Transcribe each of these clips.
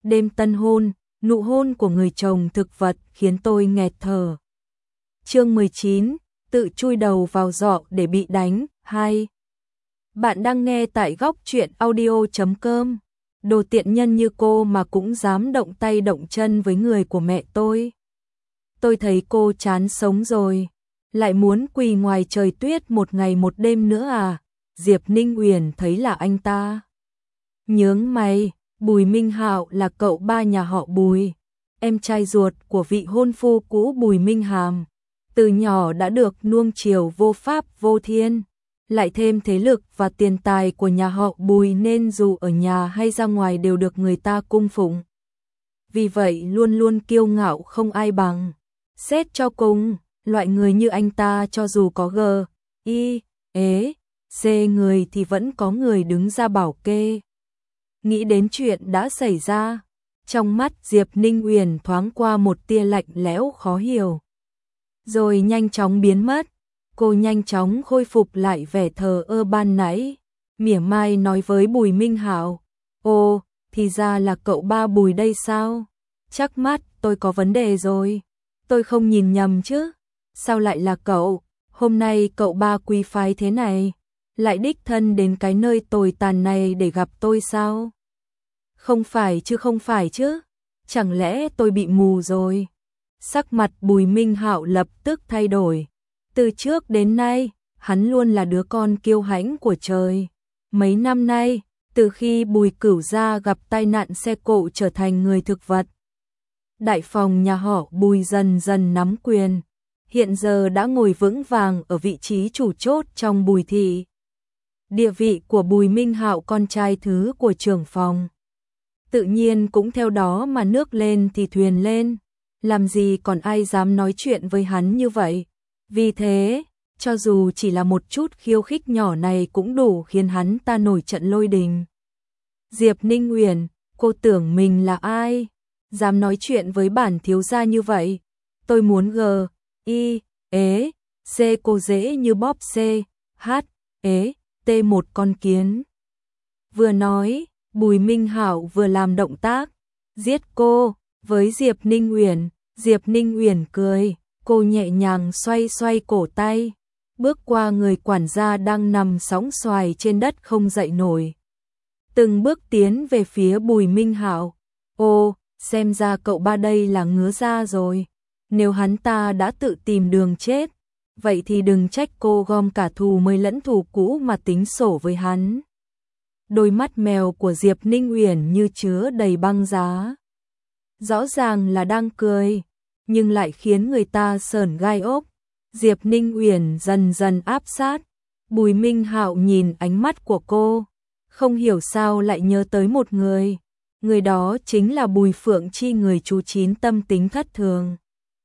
đêm tân hôn, nụ hôn của người chồng thực vật khiến tôi nghẹt thở. Chương 19, tự chui đầu vào giỏ để bị đánh. 2. Bạn đang nghe tại góc truyện audio.com. Đồ tiện nhân như cô mà cũng dám động tay động chân với người của mẹ tôi. Tôi thấy cô chán sống rồi, lại muốn quỳ ngoài trời tuyết một ngày một đêm nữa à? Diệp Ninh Uyển thấy là anh ta. Nhướng mày, Bùi Minh Hạo là cậu ba nhà họ Bùi, em trai ruột của vị hôn phu cũ Bùi Minh Hàm. Từ nhỏ đã được nuông chiều vô pháp vô thiên, lại thêm thế lực và tiền tài của nhà họ Bùi nên dù ở nhà hay ra ngoài đều được người ta cung phụng. Vì vậy luôn luôn kiêu ngạo không ai bằng. Xét cho cùng, loại người như anh ta cho dù có G, I, ế, C người thì vẫn có người đứng ra bảo kê. Nghĩ đến chuyện đã xảy ra, trong mắt Diệp Ninh Uyển thoáng qua một tia lạnh lẽo khó hiểu, rồi nhanh chóng biến mất. Cô nhanh chóng khôi phục lại vẻ thờ ơ ban nãy, mỉa mai nói với Bùi Minh Hạo: "Ồ, thì ra là cậu ba Bùi đây sao? Chắc mắt tôi có vấn đề rồi, tôi không nhìn nhầm chứ? Sao lại là cậu? Hôm nay cậu ba quý phái thế này, lại đích thân đến cái nơi tồi tàn này để gặp tôi sao? Không phải chứ, chẳng lẽ tôi bị mù rồi?" Sắc mặt Bùi Minh Hạo lập tức thay đổi. Từ trước đến nay, hắn luôn là đứa con kiêu hãnh của trời. Mấy năm nay, từ khi Bùi Cửu gia gặp tai nạn xe cộ trở thành người thực vật, đại phòng nhà họ Bùi dần dần nắm quyền, hiện giờ đã ngồi vững vàng ở vị trí chủ chốt trong Bùi thị. Địa vị của Bùi Minh Hạo con trai thứ của trưởng phòng, tự nhiên cũng theo đó mà nước lên thì thuyền lên, làm gì còn ai dám nói chuyện với hắn như vậy. Vì thế, cho dù chỉ là một chút khiêu khích nhỏ này cũng đủ khiến hắn ta nổi trận lôi đình. Diệp Ninh Uyển, cô tưởng mình là ai? Dám nói chuyện với bản thiếu gia như vậy? Tôi muốn G, I, ế, C cô dễ như bóp C, H, ế, T một con kiến. Vừa nói, Bùi Minh Hạo vừa làm động tác giết cô với Diệp Ninh Uyển. Diệp Ninh Uyển cười. Cô nhẹ nhàng xoay xoay cổ tay, bước qua người quản gia đang nằm sóng xoài trên đất không dậy nổi. Từng bước tiến về phía Bùi Minh Hạo. Ô, xem ra cậu ba đây là ngứa ra rồi. Nếu hắn ta đã tự tìm đường chết, vậy thì đừng trách cô gom cả thù mới lẫn thù cũ mà tính sổ với hắn. Đôi mắt mèo của Diệp Ninh Uyển như chứa đầy băng giá. Rõ ràng là đang cười, nhưng lại khiến người ta sởn gai ốc. Diệp Ninh Uyển dần dần áp sát. Bùi Minh Hạo nhìn ánh mắt của cô, không hiểu sao lại nhớ tới một người. Người đó chính là Bùi Phượng Chi, người chú chín tâm tính thất thường,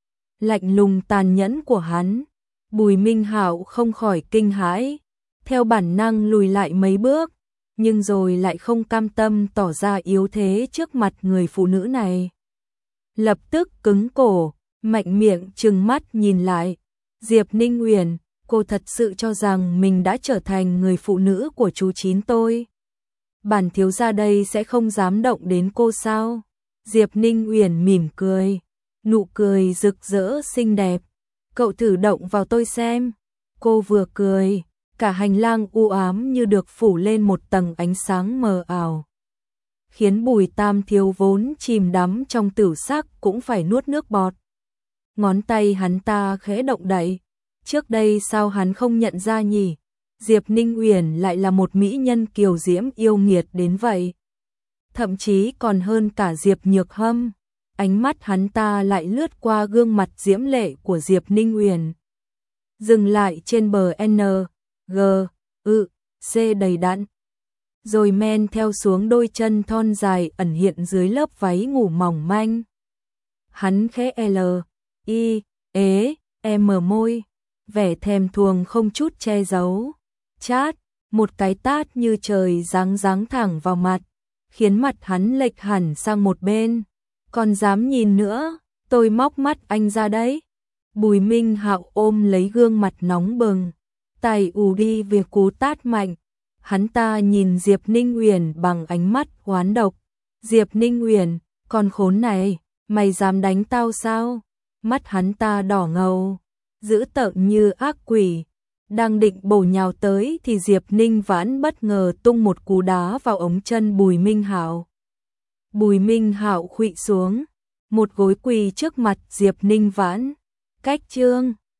lạnh lùng tàn nhẫn của hắn. Bùi Minh Hạo không khỏi kinh hãi, theo bản năng lùi lại mấy bước, nhưng rồi lại không cam tâm tỏ ra yếu thế trước mặt người phụ nữ này. Lập tức cứng cổ, mạnh miệng trừng mắt nhìn lại. Diệp Ninh Uyển, cô thật sự cho rằng mình đã trở thành người phụ nữ của chú chín tôi? Bản thiếu gia đây sẽ không dám động đến cô sao? Diệp Ninh Uyển mỉm cười, nụ cười rực rỡ xinh đẹp. Cậu thử động vào tôi xem. Cô vừa cười, cả hành lang u ám như được phủ lên một tầng ánh sáng mờ ảo, khiến Bùi Tam Thiếu vốn chìm đắm trong tửu sắc cũng phải nuốt nước bọt. Ngón tay hắn ta khẽ động đậy. Trước đây sao hắn không nhận ra nhỉ? Diệp Ninh Uyển lại là một mỹ nhân kiều diễm yêu nghiệt đến vậy. Thậm chí còn hơn cả Diệp Nhược Hâm. Ánh mắt hắn ta lại lướt qua gương mặt diễm lệ của Diệp Ninh Uyển, dừng lại trên bờ N, G, Ư, C đầy đặn, rồi men theo xuống đôi chân thon dài ẩn hiện dưới lớp váy ngủ mỏng manh. Hắn khẽ L, I, ế, M môi, vẻ thèm thuồng không chút che giấu. Chát, một cái tát như trời giáng giáng thẳng vào mặt, khiến mặt hắn lệch hẳn sang một bên. Còn dám nhìn nữa, tôi móc mắt anh ra đấy. Bùi Minh Hạo ôm lấy gương mặt nóng bừng, tay ù đi việc cú tát mạnh. Hắn ta nhìn Diệp Ninh Uyển bằng ánh mắt oán độc. Diệp Ninh Uyển, Con khốn này, mày dám đánh tao sao? Mắt hắn ta đỏ ngầu, dữ tợn như ác quỷ. Đang định bổ nhào tới thì Diệp Ninh Vãn bất ngờ tung một cú đá vào ống chân Bùi Minh Hạo. Bùi Minh Hạo khuỵu xuống, một gối quỳ trước mặt Diệp Ninh Vãn. Cách chương